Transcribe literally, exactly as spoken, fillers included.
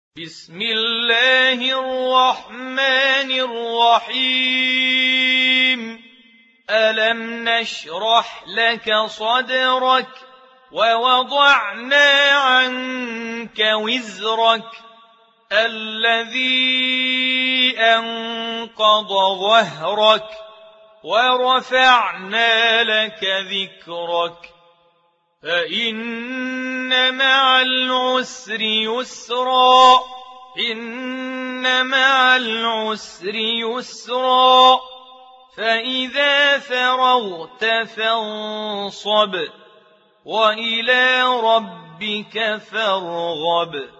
بسم الله الرحمن الرحيم ألم نشرح لك صدرك ووضعنا عنك وزرك الذي أنقض ظهرك ورفعنا لك ذكرك فإن مع العسر يسرا إن مع العسر يسرا فإذا فرغت فانصب وإلى ربك فارغب.